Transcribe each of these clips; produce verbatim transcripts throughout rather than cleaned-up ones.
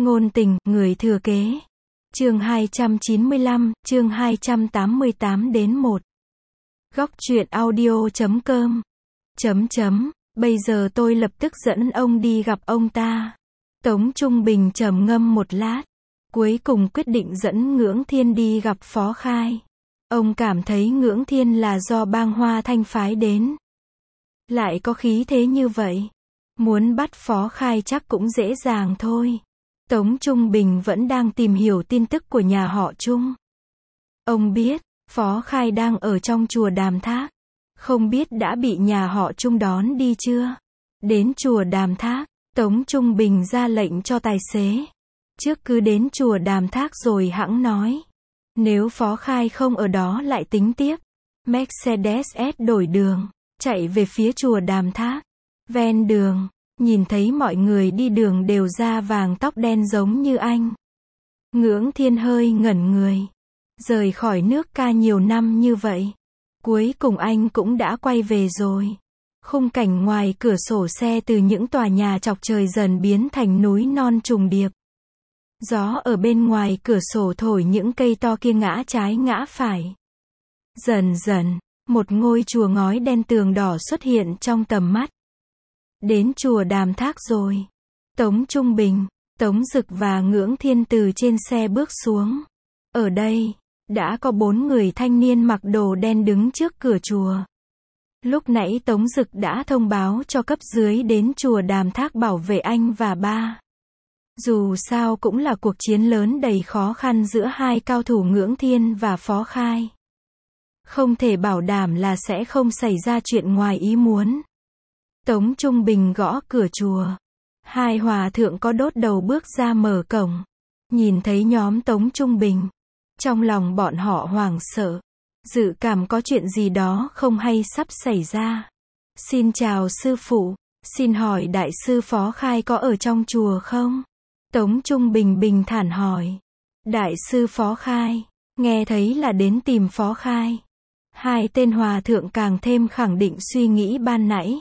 Ngôn tình, người thừa kế. Chương hai trăm chín mươi lăm, chương hai trăm tám mươi tám đến một. Góc truyện audio chấm com. Chấm chấm, bây giờ tôi lập tức dẫn ông đi gặp ông ta. Tống Trung Bình trầm ngâm một lát, cuối cùng quyết định dẫn Ngưỡng Thiên đi gặp Phó Khai. Ông cảm thấy Ngưỡng Thiên là do bang Hoa Thanh phái đến. Lại có khí thế như vậy. Muốn bắt Phó Khai chắc cũng dễ dàng thôi. Tống Trung Bình vẫn đang tìm hiểu tin tức của nhà họ Trung. Ông biết, Phó Khai đang ở trong chùa Đàm Thác. Không biết đã bị nhà họ Trung đón đi chưa? Đến chùa Đàm Thác, Tống Trung Bình ra lệnh cho tài xế. Trước cứ đến chùa Đàm Thác rồi hẵng nói. Nếu Phó Khai không ở đó lại tính tiếp. Mercedes-S đổi đường, chạy về phía chùa Đàm Thác. Ven đường, nhìn thấy mọi người đi đường đều da vàng tóc đen giống như anh. Ngưỡng Thiên hơi ngẩn người. Rời khỏi nước ca nhiều năm như vậy. Cuối cùng anh cũng đã quay về rồi. Khung cảnh ngoài cửa sổ xe từ những tòa nhà chọc trời dần biến thành núi non trùng điệp. Gió ở bên ngoài cửa sổ thổi những cây to kia ngã trái ngã phải. Dần dần, một ngôi chùa ngói đen tường đỏ xuất hiện trong tầm mắt. Đến chùa Đàm Thác rồi. Tống Trung Bình, Tống Dực và Ngưỡng Thiên từ trên xe bước xuống. Ở đây, đã có bốn người thanh niên mặc đồ đen đứng trước cửa chùa. Lúc nãy Tống Dực đã thông báo cho cấp dưới đến chùa Đàm Thác bảo vệ anh và ba. Dù sao cũng là cuộc chiến lớn đầy khó khăn giữa hai cao thủ Ngưỡng Thiên và Phó Khai. Không thể bảo đảm là sẽ không xảy ra chuyện ngoài ý muốn. Tống Trung Bình gõ cửa chùa. Hai hòa thượng có đốt đầu bước ra mở cổng. Nhìn thấy nhóm Tống Trung Bình. Trong lòng bọn họ hoảng sợ. Dự cảm có chuyện gì đó không hay sắp xảy ra. Xin chào sư phụ. Xin hỏi đại sư Phó Khai có ở trong chùa không? Tống Trung Bình bình thản hỏi. Đại sư Phó Khai. Nghe thấy là đến tìm Phó Khai. Hai tên hòa thượng càng thêm khẳng định suy nghĩ ban nãy.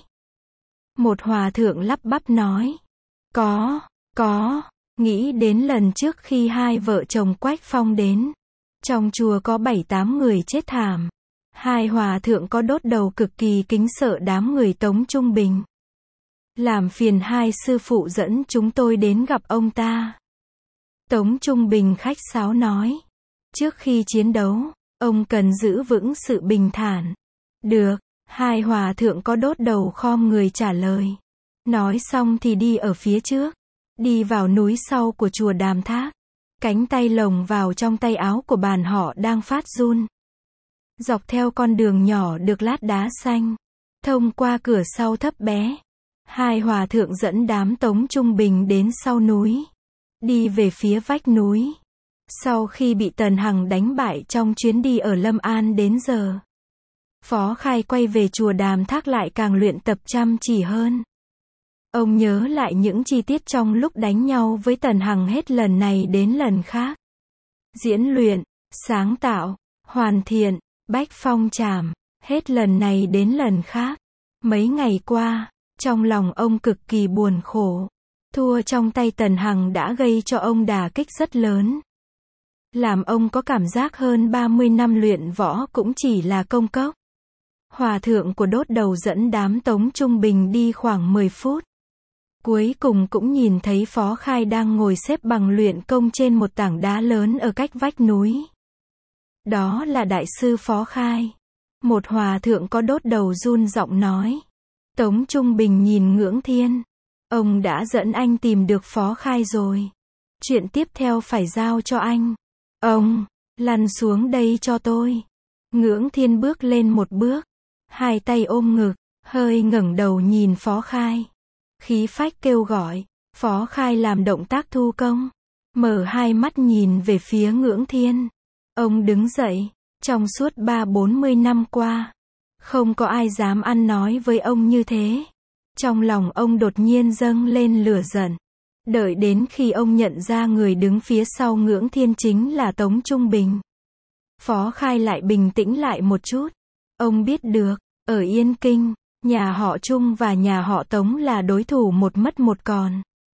Một hòa thượng lắp bắp nói. Có, có, nghĩ đến lần trước khi hai vợ chồng Quách Phong đến. Trong chùa có bảy tám người chết thảm. Hai hòa thượng có đốt đầu cực kỳ kính sợ đám người Tống Trung Bình. Làm phiền hai sư phụ dẫn chúng tôi đến gặp ông ta. Tống Trung Bình khách sáo nói. Trước khi chiến đấu, ông cần giữ vững sự bình thản. Được. Hai hòa thượng có đốt đầu khom người trả lời. Nói xong thì đi ở phía trước. Đi vào núi sau của chùa Đàm Thác. Cánh tay lồng vào trong tay áo của bàn họ đang phát run. Dọc theo con đường nhỏ được lát đá xanh. Thông qua cửa sau thấp bé. Hai hòa thượng dẫn đám Tống Trung Bình đến sau núi. Đi về phía vách núi. Sau khi bị Tần Hằng đánh bại trong chuyến đi ở Lâm An đến giờ. Phó Khai quay về chùa Đàm Thác lại càng luyện tập chăm chỉ hơn. Ông nhớ lại những chi tiết trong lúc đánh nhau với Tần Hằng hết lần này đến lần khác. Diễn luyện, sáng tạo, hoàn thiện, bách phong trảm, hết lần này đến lần khác. Mấy ngày qua, trong lòng ông cực kỳ buồn khổ. Thua trong tay Tần Hằng đã gây cho ông đả kích rất lớn. Làm ông có cảm giác hơn ba mươi năm luyện võ cũng chỉ là công cốc. Hòa thượng của đốt đầu dẫn đám Tống Trung Bình đi khoảng mười phút. Cuối cùng cũng nhìn thấy Phó Khai đang ngồi xếp bằng luyện công trên một tảng đá lớn ở cách vách núi. Đó là đại sư Phó Khai. Một hòa thượng có đốt đầu run giọng nói. Tống Trung Bình nhìn Ngưỡng Thiên. Ông đã dẫn anh tìm được Phó Khai rồi. Chuyện tiếp theo phải giao cho anh. Ông, lăn xuống đây cho tôi. Ngưỡng Thiên bước lên một bước. Hai tay ôm ngực, hơi ngẩng đầu nhìn Phó Khai. Khí phách kêu gọi. Phó Khai làm động tác thu công. Mở hai mắt nhìn về phía Ngưỡng Thiên. Ông đứng dậy. Trong suốt ba bốn mươi năm qua. Không có ai dám ăn nói với ông như thế. Trong lòng ông đột nhiên dâng lên lửa giận. Đợi đến khi ông nhận ra người đứng phía sau Ngưỡng Thiên chính là Tống Trung Bình. Phó Khai lại bình tĩnh lại một chút. Ông biết được, ở Yên Kinh, nhà họ Trung và nhà họ Tống là đối thủ một mất một còn.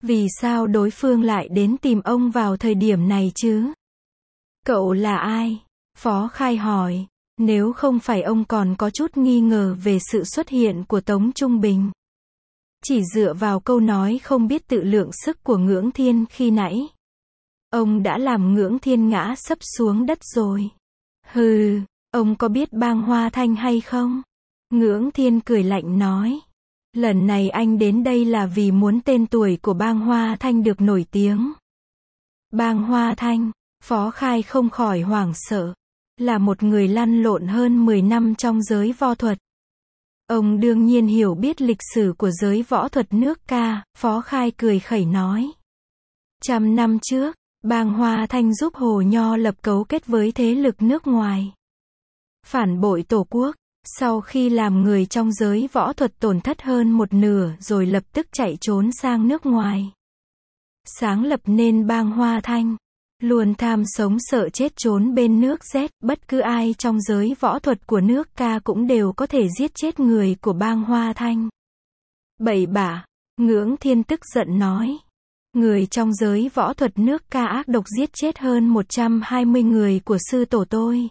Vì sao đối phương lại đến tìm ông vào thời điểm này chứ? Cậu là ai? Phó Khai hỏi. Nếu không phải ông còn có chút nghi ngờ về sự xuất hiện của Tống Trung Bình. Chỉ dựa vào câu nói không biết tự lượng sức của Ngưỡng Thiên khi nãy. Ông đã làm Ngưỡng Thiên ngã sấp xuống đất rồi. Hừ, ông có biết Bang Hoa Thanh hay không? Ngưỡng Thiên cười lạnh nói. Lần này anh đến đây là vì muốn tên tuổi của Bang Hoa Thanh được nổi tiếng. Bang Hoa Thanh, Phó Khai không khỏi hoảng sợ. Là một người lăn lộn hơn mười năm trong giới võ thuật. Ông đương nhiên hiểu biết lịch sử của giới võ thuật nước ca, Phó Khai cười khẩy nói. Trăm năm trước, Bang Hoa Thanh giúp Hồ Nho lập cấu kết với thế lực nước ngoài. Phản bội tổ quốc, sau khi làm người trong giới võ thuật tổn thất hơn một nửa rồi lập tức chạy trốn sang nước ngoài. Sáng lập nên Bang Hoa Thanh. Luôn tham sống sợ chết trốn bên nước Z, bất cứ ai trong giới võ thuật của nước ca cũng đều có thể giết chết người của Bang Hoa Thanh. Bậy bạ, Ngưỡng Thiên tức giận nói. Người trong giới võ thuật nước ca ác độc giết chết hơn một trăm hai mươi người của sư tổ tôi.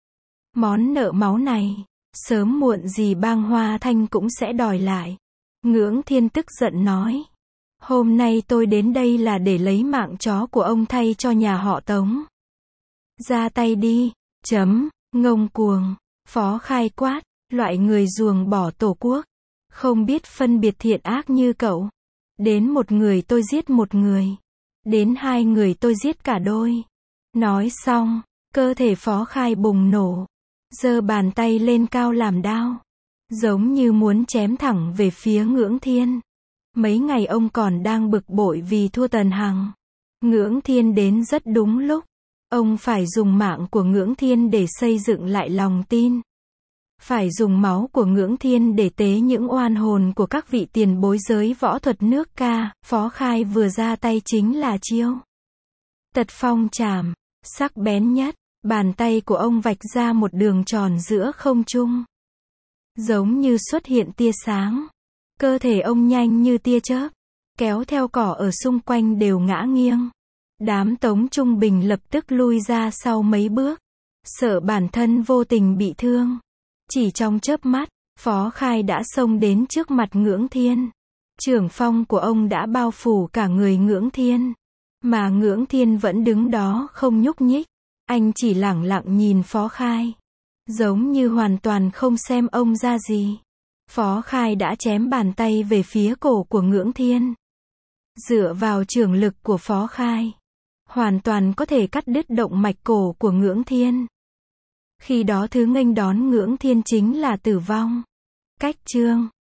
Món nợ máu này, sớm muộn gì Bang Hoa Thanh cũng sẽ đòi lại. Ngưỡng Thiên tức giận nói. Hôm nay tôi đến đây là để lấy mạng chó của ông thay cho nhà họ Tống. Ra tay đi, chấm, ngông cuồng, Phó Khai quát, loại người ruồng bỏ tổ quốc, không biết phân biệt thiện ác như cậu. Đến một người tôi giết một người, đến hai người tôi giết cả đôi. Nói xong, cơ thể Phó Khai bùng nổ, giơ bàn tay lên cao làm đao, giống như muốn chém thẳng về phía Ngưỡng Thiên. Mấy ngày ông còn đang bực bội vì thua Tần Hằng. Ngưỡng Thiên đến rất đúng lúc. Ông phải dùng mạng của Ngưỡng Thiên để xây dựng lại lòng tin. Phải dùng máu của Ngưỡng Thiên để tế những oan hồn của các vị tiền bối giới võ thuật nước ca. Phó Khai vừa ra tay chính là chiêu Tật Phong Trảm, sắc bén nhất. Bàn tay của ông vạch ra một đường tròn giữa không trung, giống như xuất hiện tia sáng. Cơ thể ông nhanh như tia chớp, kéo theo cỏ ở xung quanh đều ngã nghiêng. Đám Tống Trung Bình lập tức lui ra sau mấy bước, sợ bản thân vô tình bị thương. Chỉ trong chớp mắt, Phó Khai đã xông đến trước mặt Ngưỡng Thiên. Trưởng phong của ông đã bao phủ cả người Ngưỡng Thiên. Mà Ngưỡng Thiên vẫn đứng đó không nhúc nhích. Anh chỉ lẳng lặng nhìn Phó Khai, giống như hoàn toàn không xem ông ra gì. Phó Khai đã chém bàn tay về phía cổ của Ngưỡng Thiên. Dựa vào trường lực của Phó Khai, hoàn toàn có thể cắt đứt động mạch cổ của Ngưỡng Thiên. Khi đó thứ nghênh đón Ngưỡng Thiên chính là tử vong. Cách chương